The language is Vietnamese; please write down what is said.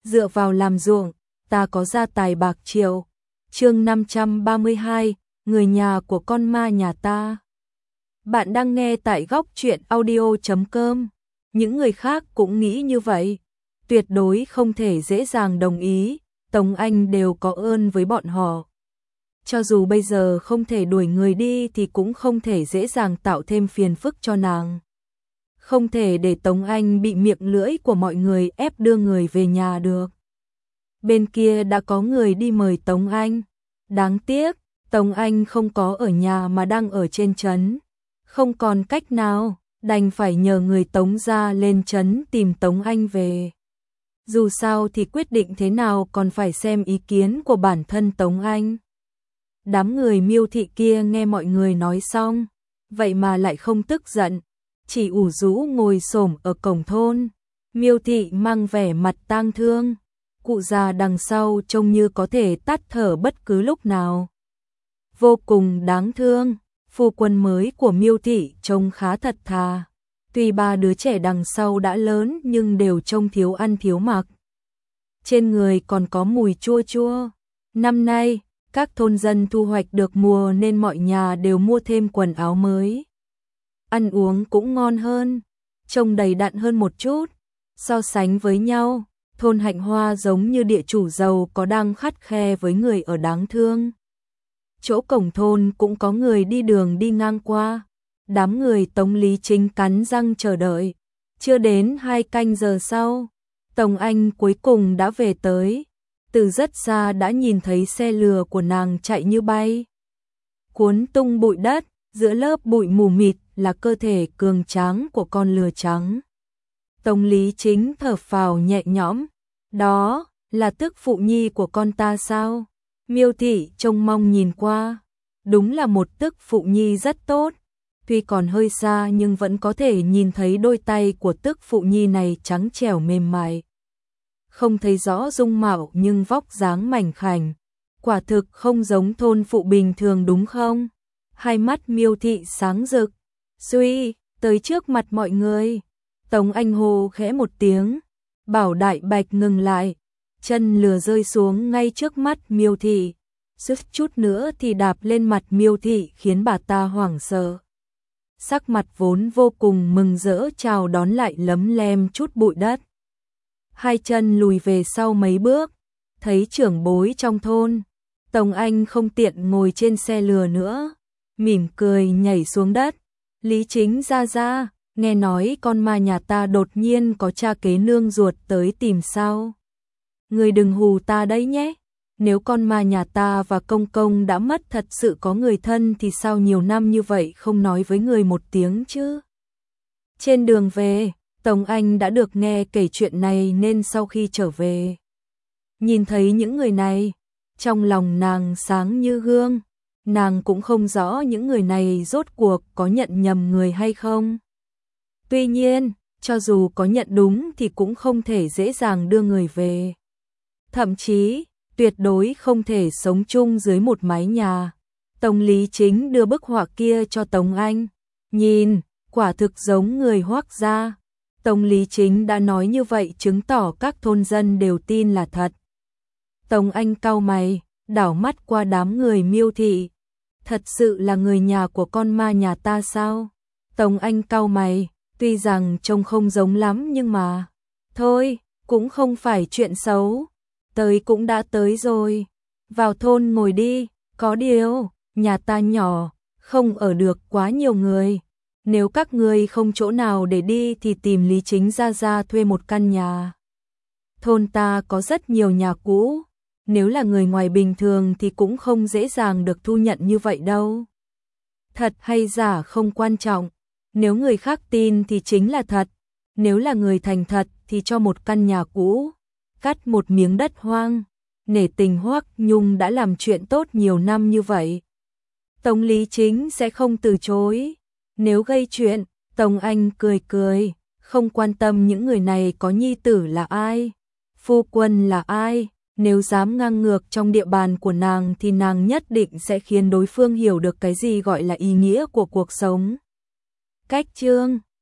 dựa vào làm ruộng, ta có gia tài bạc triệu. Chương 532, người nhà của con ma nhà ta. Bạn đang nghe tại góc truyện audio.com. Những người khác cũng nghĩ như vậy, tuyệt đối không thể dễ dàng đồng ý, Tống Anh đều có ơn với bọn họ. Cho dù bây giờ không thể đuổi người đi thì cũng không thể dễ dàng tạo thêm phiền phức cho nàng. Không thể để Tống Anh bị miệng lưỡi của mọi người ép đưa người về nhà được. Bên kia đã có người đi mời Tống Anh. Đáng tiếc, Tống Anh không có ở nhà mà đang ở trên trấn. Không còn cách nào, đành phải nhờ người Tống gia lên trấn tìm Tống Anh về. Dù sao thì quyết định thế nào còn phải xem ý kiến của bản thân Tống Anh. Đám người Miêu thị kia nghe mọi người nói xong, vậy mà lại không tức giận, chỉ ủ rũ ngồi xổm ở cổng thôn. Miêu thị mang vẻ mặt tang thương, cụ già đằng sau trông như có thể tắt thở bất cứ lúc nào. Vô cùng đáng thương, phu quân mới của Miêu thị trông khá thật thà. Tuy ba đứa trẻ đằng sau đã lớn nhưng đều trông thiếu ăn thiếu mặc. Trên người còn có mùi chua chua. Năm nay, các thôn dân thu hoạch được mùa nên mọi nhà đều mua thêm quần áo mới. Ăn uống cũng ngon hơn, trông đầy đặn hơn một chút. So sánh với nhau, thôn Hạnh Hoa giống như địa chủ giàu có đang khắt khe với người ở đáng thương. Chỗ cổng thôn cũng có người đi đường đi ngang qua. Đám người Tống Lý Chính cắn răng chờ đợi. Chưa đến 2 canh giờ sau, Tống Anh cuối cùng đã về tới. Từ rất xa đã nhìn thấy xe lừa của nàng chạy như bay, cuốn tung bụi đất, giữa lớp bụi mù mịt là cơ thể cường tráng của con lừa trắng. Tống Lý Chính thở phào nhẹ nhõm, đó là tức phụ nhi của con ta sao? Miêu thị trông mong nhìn qua, đúng là một tức phụ nhi rất tốt, tuy còn hơi xa nhưng vẫn có thể nhìn thấy đôi tay của tức phụ nhi này trắng trẻo mềm mại. Không thấy rõ dung mạo nhưng vóc dáng mảnh khảnh, quả thực không giống thôn phụ bình thường đúng không? Hai mắt Miêu thị sáng rực, suy, tới trước mặt mọi người. Tống Anh hô khẽ một tiếng, bảo Đại Bạch ngừng lại, chân lừa rơi xuống ngay trước mắt Miêu thị, suýt chút nữa thì đạp lên mặt Miêu thị khiến bà ta hoảng sợ. Sắc mặt vốn vô cùng mừng rỡ chào đón lại lấm lem chút bụi đất. Hai chân lùi về sau mấy bước, thấy trưởng bối trong thôn, Tống Anh không tiện ngồi trên xe lừa nữa, mỉm cười nhảy xuống đất. Lý Chính ra, nghe nói con ma nhà ta đột nhiên có cha kế nương ruột tới tìm sao? Người đừng hù ta đấy nhé, nếu con ma nhà ta và công công đã mất thật sự có người thân thì sao nhiều năm như vậy không nói với người một tiếng chứ? Trên đường về, Tống Anh đã được nghe kể chuyện này nên sau khi trở về, nhìn thấy những người này, trong lòng nàng sáng như gương. Nàng cũng không rõ những người này rốt cuộc có nhận nhầm người hay không. Tuy nhiên, cho dù có nhận đúng thì cũng không thể dễ dàng đưa người về. Thậm chí, tuyệt đối không thể sống chung dưới một mái nhà. Tống Lý Chính đưa bức họa kia cho Tống Anh. Nhìn, quả thực giống người Hoắc gia. Tống Lý Chính đã nói như vậy chứng tỏ các thôn dân đều tin là thật. Tống Anh cau mày, đảo mắt qua đám người Miêu thị. Thật sự là người nhà của con ma nhà ta sao? Tống Anh cau mày, tuy rằng trông không giống lắm nhưng mà... Thôi, cũng không phải chuyện xấu. Tới cũng đã tới rồi. Vào thôn ngồi đi, có điều, nhà ta nhỏ, không ở được quá nhiều người. Nếu các người không chỗ nào để đi thì tìm Lý Chính ra thuê một căn nhà. Thôn ta có rất nhiều nhà cũ. Nếu là người ngoài bình thường thì cũng không dễ dàng được thu nhận như vậy đâu. Thật hay giả không quan trọng, nếu người khác tin thì chính là thật, nếu là người thành thật thì cho một căn nhà cũ, cắt một miếng đất hoang, nể tình Hoắc Nhung đã làm chuyện tốt nhiều năm như vậy. Tống Lý Chính sẽ không từ chối, nếu gây chuyện, Tống Anh cười, không quan tâm những người này có nhi tử là ai, phu quân là ai. Nếu dám ngang ngược trong địa bàn của nàng thì nàng nhất định sẽ khiến đối phương hiểu được cái gì gọi là ý nghĩa của cuộc sống. Cách chương